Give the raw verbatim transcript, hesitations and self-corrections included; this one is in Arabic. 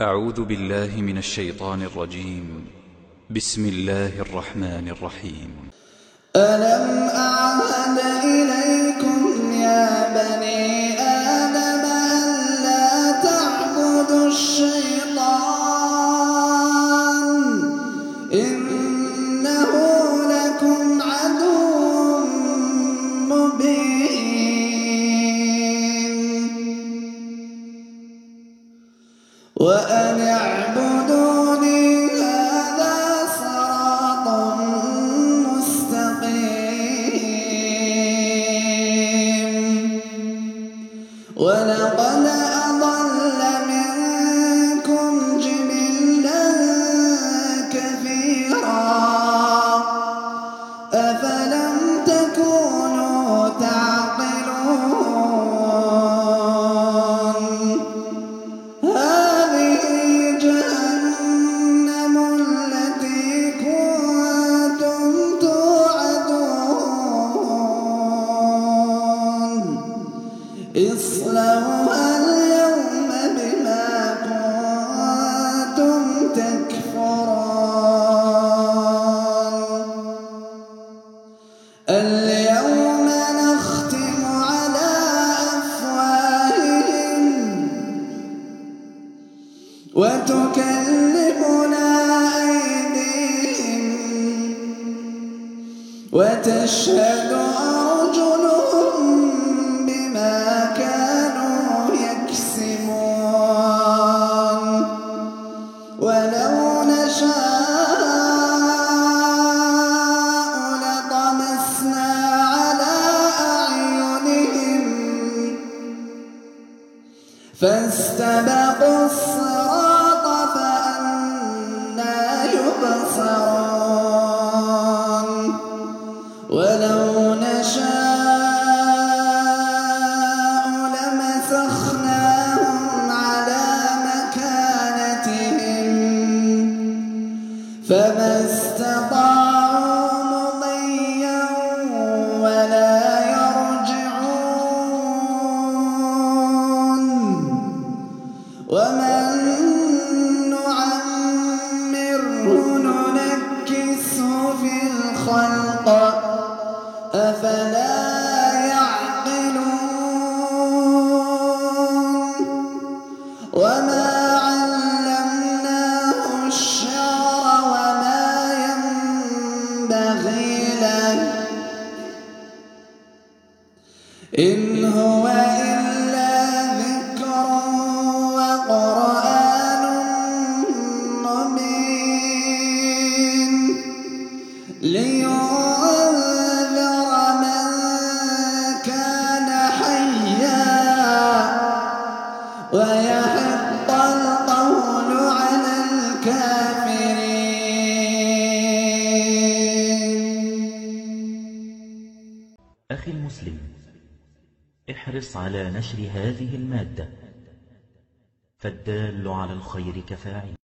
أعوذ بالله من الشيطان الرجيم. بسم الله الرحمن الرحيم. ألم أعهد إليكم يا بني آدم ألا تعبدوا الشيطان إنه لكم عدو مبين وأن اعبدوني هذا صراط مستقيم ولقد أضل منكم جبلا كثيرا أفلم تكونوا تعقلون هذه جهنم التي كنتم توعدون اصلوها اليوم بما كنتم تكفرون اليوم نختم على أفواههم وتكلمنا أيديهم وتشهد أرجلهم بما كانوا يكسبون ولو نشاء لطمسنا على أعينهم فاستبقوا الصراط فأنى يبصرون ولو نشاء لمسخناهم على مكانتهم فما استطاعوا مضيا ولا يرجعون ومن نعمره ننكسه في الخلق أفلا يعقلون وما علمناه الشعر وما ينبغي له إن هو إلا ذكر وقرآن مبين لينذر من كان حيا ويحق القول على الكافرين. أخي المسلم، احرص على نشر هذه المادة، فالدال على الخير كفاعله.